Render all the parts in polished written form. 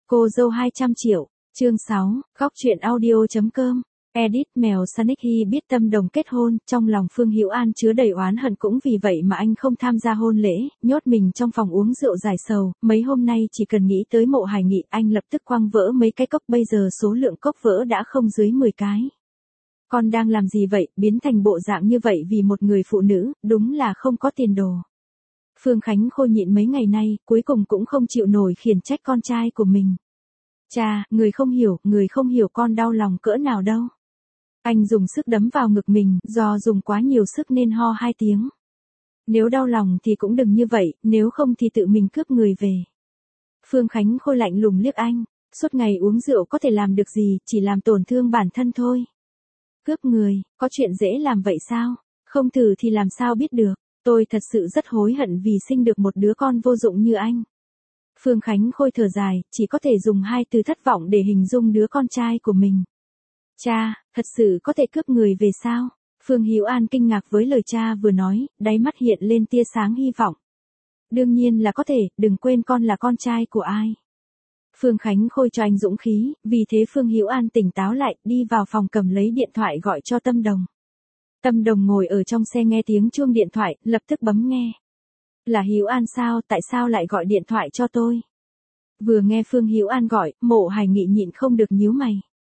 Cô dâu 200 triệu, chương 6, góc truyện audio.com. Edit mèo Sanicky biết Tâm Đồng kết hôn, trong lòng Phương Hữu An chứa đầy oán hận, cũng vì vậy mà anh không tham gia hôn lễ, nhốt mình trong phòng uống rượu giải sầu. Mấy hôm nay chỉ cần nghĩ tới Mộ Hải Nghị, anh lập tức quăng vỡ mấy cái cốc, bây giờ số lượng cốc vỡ đã không dưới 10 cái. Con đang làm gì vậy, biến thành bộ dạng như vậy vì một người phụ nữ, đúng là không có tiền đồ. Phương Khánh Khôi nhịn mấy ngày nay, cuối cùng cũng không chịu nổi khiển trách con trai của mình. Cha, người không hiểu con đau lòng cỡ nào đâu. Anh dùng sức đấm vào ngực mình, do dùng quá nhiều sức nên ho 2 tiếng. Nếu đau lòng thì cũng đừng như vậy, nếu không thì tự mình cướp người về. Phương Khánh Khôi lạnh lùng liếc anh, suốt ngày uống rượu có thể làm được gì, chỉ làm tổn thương bản thân thôi. Cướp người, có chuyện dễ làm vậy sao? Không thử thì làm sao biết được. Tôi thật sự rất hối hận vì sinh được một đứa con vô dụng như anh. Phương Khánh Khôi thở dài, chỉ có thể dùng 2 từ thất vọng để hình dung đứa con trai của mình. Cha, thật sự có thể cướp người về sao? Phương Hữu An kinh ngạc với lời cha vừa nói, đáy mắt hiện lên tia sáng hy vọng. Đương nhiên là có thể, đừng quên con là con trai của ai. Phương Khánh Khôi cho anh dũng khí, vì thế Phương Hữu An tỉnh táo lại, đi vào phòng cầm lấy điện thoại gọi cho Tâm Đồng. Tâm Đồng ngồi ở trong xe nghe tiếng chuông điện thoại, lập tức bấm nghe. Là Hữu An sao, tại sao lại gọi điện thoại cho tôi? Vừa nghe Phương Hữu An gọi, Mộ Hải Nghị nhịn không được nhíu mày.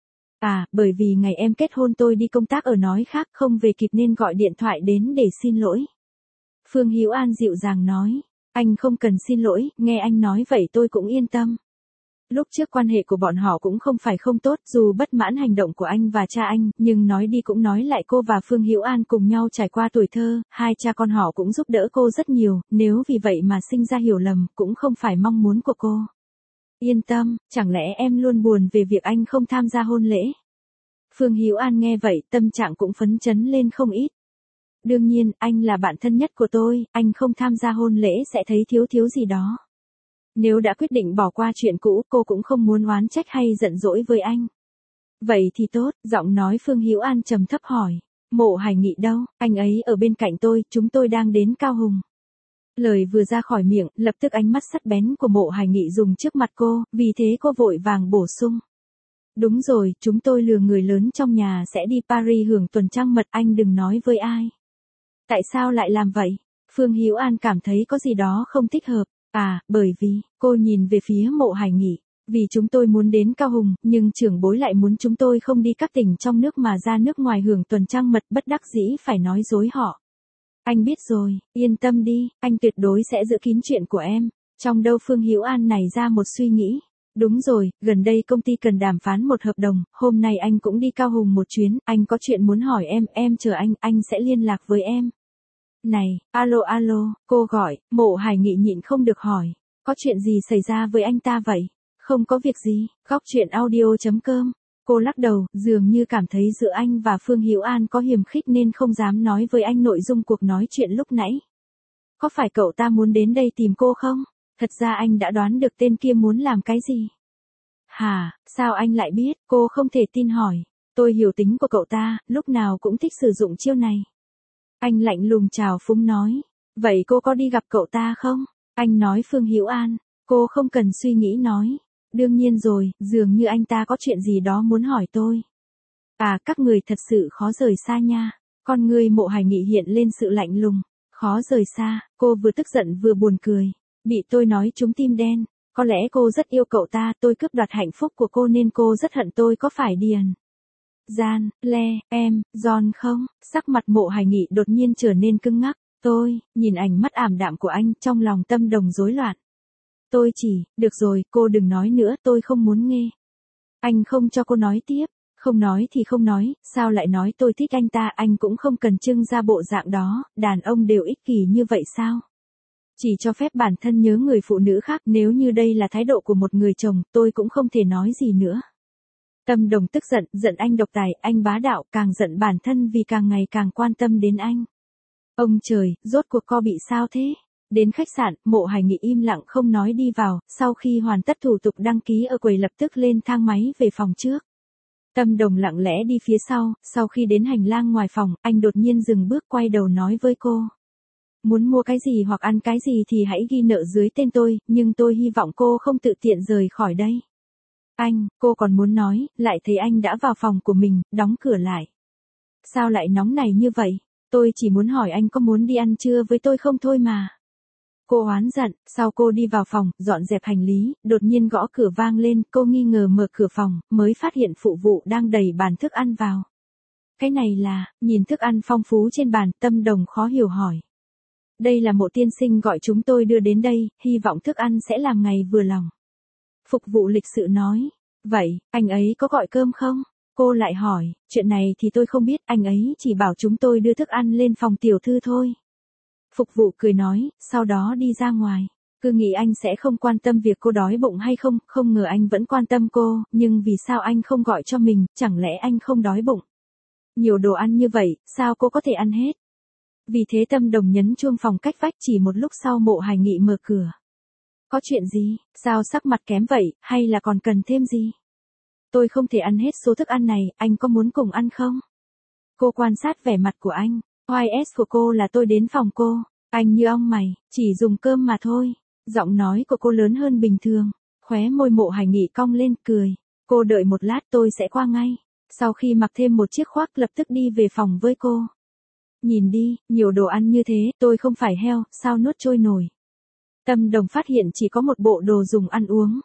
À, bởi vì ngày em kết hôn tôi đi công tác ở nói khác, không về kịp nên gọi điện thoại đến để xin lỗi. Phương Hữu An dịu dàng nói, anh không cần xin lỗi, nghe anh nói vậy tôi cũng yên tâm. Lúc trước quan hệ của bọn họ cũng không phải không tốt, dù bất mãn hành động của anh và cha anh, nhưng nói đi cũng nói lại, cô và Phương Hữu An cùng nhau trải qua tuổi thơ, hai cha con họ cũng giúp đỡ cô rất nhiều, nếu vì vậy mà sinh ra hiểu lầm, cũng không phải mong muốn của cô. Yên tâm, chẳng lẽ em luôn buồn về việc anh không tham gia hôn lễ? Phương Hữu An nghe vậy, tâm trạng cũng phấn chấn lên không ít. Đương nhiên, anh là bạn thân nhất của tôi, anh không tham gia hôn lễ sẽ thấy thiếu gì đó. Nếu đã quyết định bỏ qua chuyện cũ, cô cũng không muốn oán trách hay giận dỗi với anh. Vậy thì tốt, giọng nói Phương Hữu An trầm thấp hỏi. Mộ Hải Nghị đâu, anh ấy ở bên cạnh tôi, chúng tôi đang đến Cao Hùng. Lời vừa ra khỏi miệng, lập tức ánh mắt sắc bén của Mộ Hải Nghị dùng trước mặt cô, vì thế cô vội vàng bổ sung. Đúng rồi, chúng tôi lừa người lớn trong nhà sẽ đi Paris hưởng tuần trăng mật, anh đừng nói với ai. Tại sao lại làm vậy? Phương Hữu An cảm thấy có gì đó không thích hợp. À, bởi vì, cô nhìn về phía Mộ Hải Nghị, vì chúng tôi muốn đến Cao Hùng, nhưng trưởng bối lại muốn chúng tôi không đi các tỉnh trong nước mà ra nước ngoài hưởng tuần trăng mật, bất đắc dĩ phải nói dối họ. Anh biết rồi, yên tâm đi, anh tuyệt đối sẽ giữ kín chuyện của em. Trong đầu Phương Hữu An này ra một suy nghĩ. Đúng rồi, gần đây công ty cần đàm phán một hợp đồng, hôm nay anh cũng đi Cao Hùng một chuyến, anh có chuyện muốn hỏi em chờ anh sẽ liên lạc với em. Này, alo, cô gọi, Mộ Hải Nghị nhịn không được hỏi, có chuyện gì xảy ra với anh ta vậy? Không có việc gì, góc truyện audio.com. Cô lắc đầu, dường như cảm thấy giữa anh và Phương Hữu An có hiềm khích nên không dám nói với anh nội dung cuộc nói chuyện lúc nãy. Có phải cậu ta muốn đến đây tìm cô không? Thật ra anh đã đoán được tên kia muốn làm cái gì. Hả, sao anh lại biết? Cô không thể tin hỏi. Tôi hiểu tính của cậu ta, lúc nào cũng thích sử dụng chiêu này. Anh lạnh lùng chào phúng nói. Vậy cô có đi gặp cậu ta không? Anh nói Phương Hữu An. Cô không cần suy nghĩ nói. Đương nhiên rồi, dường như anh ta có chuyện gì đó muốn hỏi tôi. À, các người thật sự khó rời xa nha. Con người Mộ Hải Nghị hiện lên sự lạnh lùng. Khó rời xa, cô vừa tức giận vừa buồn cười. Bị tôi nói trúng tim đen. Có lẽ cô rất yêu cậu ta, tôi cướp đoạt hạnh phúc của cô nên cô rất hận tôi, có phải Điền? Gian, Le, em, John không? Sắc mặt Mộ Hải Nghị đột nhiên trở nên cứng ngắc. Tôi, nhìn ánh mắt ảm đạm của anh, trong lòng Tâm Đồng rối loạn. Tôi chỉ, được rồi, cô đừng nói nữa, tôi không muốn nghe. Anh không cho cô nói tiếp. Không nói thì không nói, sao lại nói tôi thích anh ta, anh cũng không cần trưng ra bộ dạng đó, đàn ông đều ích kỷ như vậy sao? Chỉ cho phép bản thân nhớ người phụ nữ khác, nếu như đây là thái độ của một người chồng, tôi cũng không thể nói gì nữa. Tâm Đồng tức giận anh độc tài, anh bá đạo, càng giận bản thân vì càng ngày càng quan tâm đến anh. Ông trời, rốt cuộc co bị sao thế? Đến khách sạn, Mộ Hải Nghị im lặng không nói đi vào, sau khi hoàn tất thủ tục đăng ký ở quầy lập tức lên thang máy về phòng trước. Tâm Đồng lặng lẽ đi phía sau khi đến hành lang ngoài phòng, anh đột nhiên dừng bước quay đầu nói với cô. Muốn mua cái gì hoặc ăn cái gì thì hãy ghi nợ dưới tên tôi, nhưng tôi hy vọng cô không tự tiện rời khỏi đây. Anh, cô còn muốn nói, lại thấy anh đã vào phòng của mình, đóng cửa lại. Sao lại nóng này như vậy? Tôi chỉ muốn hỏi anh có muốn đi ăn trưa với tôi không thôi mà. Cô oán giận, sau cô đi vào phòng, dọn dẹp hành lý, đột nhiên gõ cửa vang lên, cô nghi ngờ mở cửa phòng, mới phát hiện phụ vụ đang đẩy bàn thức ăn vào. Cái này là, nhìn thức ăn phong phú trên bàn, Tâm Đồng khó hiểu hỏi. Đây là Mộ tiên sinh gọi chúng tôi đưa đến đây, hy vọng thức ăn sẽ làm ngày vừa lòng. Phục vụ lịch sự nói, vậy, anh ấy có gọi cơm không? Cô lại hỏi, chuyện này thì tôi không biết, anh ấy chỉ bảo chúng tôi đưa thức ăn lên phòng tiểu thư thôi. Phục vụ cười nói, sau đó đi ra ngoài. Cứ nghĩ anh sẽ không quan tâm việc cô đói bụng hay không, không ngờ anh vẫn quan tâm cô, nhưng vì sao anh không gọi cho mình, chẳng lẽ anh không đói bụng? Nhiều đồ ăn như vậy, sao cô có thể ăn hết? Vì thế Tâm Đồng nhấn chuông phòng cách vách, chỉ một lúc sau Mộ Hải Nghị mở cửa. Có chuyện gì, sao sắc mặt kém vậy, hay là còn cần thêm gì? Tôi không thể ăn hết số thức ăn này, anh có muốn cùng ăn không? Cô quan sát vẻ mặt của anh, OS của cô là tôi đến phòng cô, anh như ong mày, chỉ dùng cơm mà thôi. Giọng nói của cô lớn hơn bình thường, khóe môi Mộ Hải Nghị cong lên, cười. Cô đợi một lát tôi sẽ qua ngay. Sau khi mặc thêm một chiếc khoác lập tức đi về phòng với cô. Nhìn đi, nhiều đồ ăn như thế, tôi không phải heo, sao nuốt trôi nổi. Tâm Đồng phát hiện chỉ có một bộ đồ dùng ăn uống.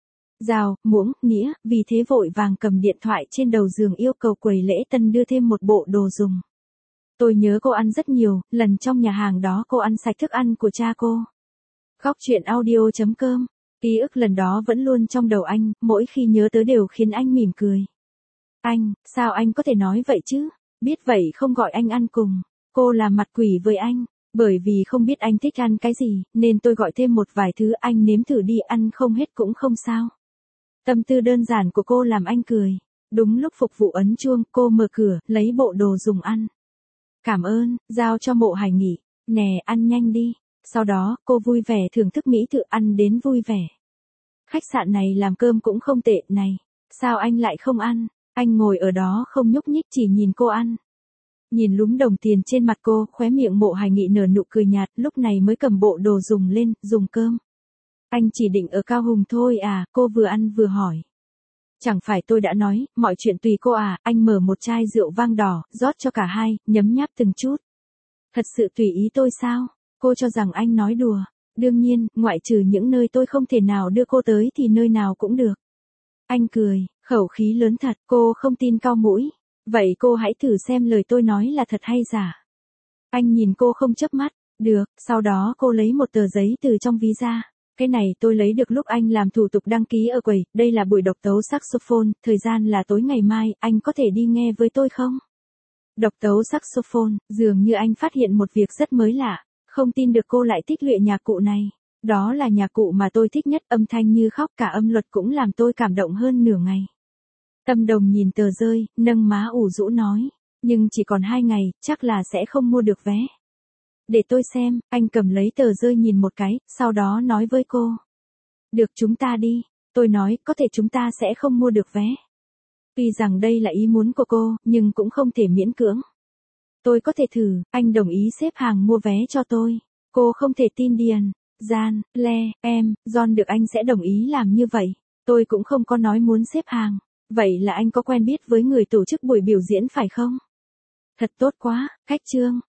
Dao, muỗng, nĩa, vì thế vội vàng cầm điện thoại trên đầu giường yêu cầu quầy lễ tân đưa thêm một bộ đồ dùng. Tôi nhớ cô ăn rất nhiều, lần trong nhà hàng đó cô ăn sạch thức ăn của cha cô. Góc truyện audio.com. Ký ức lần đó vẫn luôn trong đầu anh, mỗi khi nhớ tới đều khiến anh mỉm cười. Anh, sao anh có thể nói vậy chứ? Biết vậy không gọi anh ăn cùng. Cô làm mặt quỷ với anh. Bởi vì không biết anh thích ăn cái gì, nên tôi gọi thêm một vài thứ, anh nếm thử đi, ăn không hết cũng không sao. Tâm tư đơn giản của cô làm anh cười. Đúng lúc phục vụ ấn chuông, cô mở cửa, lấy bộ đồ dùng ăn. Cảm ơn, giao cho Mộ Hải Nghị. Nè, ăn nhanh đi. Sau đó, cô vui vẻ thưởng thức mỹ thực, ăn đến vui vẻ. Khách sạn này làm cơm cũng không tệ này. Sao anh lại không ăn? Anh ngồi ở đó không nhúc nhích, chỉ nhìn cô ăn. Nhìn lúm đồng tiền trên mặt cô, khóe miệng Mộ Hải Nghị nở nụ cười nhạt, lúc này mới cầm bộ đồ dùng lên, dùng cơm. Anh chỉ định ở Cao Hùng thôi à, cô vừa ăn vừa hỏi. Chẳng phải tôi đã nói, mọi chuyện tùy cô à, anh mở một chai rượu vang đỏ, rót cho cả hai, nhấm nháp từng chút. Thật sự tùy ý tôi sao? Cô cho rằng anh nói đùa. Đương nhiên, ngoại trừ những nơi tôi không thể nào đưa cô tới thì nơi nào cũng được. Anh cười, khẩu khí lớn thật, cô không tin, cau mũi. Vậy cô hãy thử xem lời tôi nói là thật hay giả. Anh nhìn cô không chớp mắt, được, sau đó cô lấy một tờ giấy từ trong ví ra. Cái này tôi lấy được lúc anh làm thủ tục đăng ký ở quầy, đây là buổi độc tấu saxophone, thời gian là tối ngày mai, anh có thể đi nghe với tôi không? Độc tấu saxophone, dường như anh phát hiện một việc rất mới lạ, không tin được cô lại thích luyện nhạc cụ này. Đó là nhạc cụ mà tôi thích nhất, âm thanh như khóc, cả âm luật cũng làm tôi cảm động hơn nửa ngày. Tâm Đồng nhìn tờ rơi, nâng má ủ rũ nói, nhưng chỉ còn 2 ngày, chắc là sẽ không mua được vé. Để tôi xem, anh cầm lấy tờ rơi nhìn một cái, sau đó nói với cô. Được, chúng ta đi. Tôi nói, có thể chúng ta sẽ không mua được vé. Tuy rằng đây là ý muốn của cô, nhưng cũng không thể miễn cưỡng. Tôi có thể thử, anh đồng ý xếp hàng mua vé cho tôi. Cô không thể tin Điền, Gian, Le, em, John được anh sẽ đồng ý làm như vậy. Tôi cũng không có nói muốn xếp hàng. Vậy là anh có quen biết với người tổ chức buổi biểu diễn phải không? Thật tốt quá, khách trương,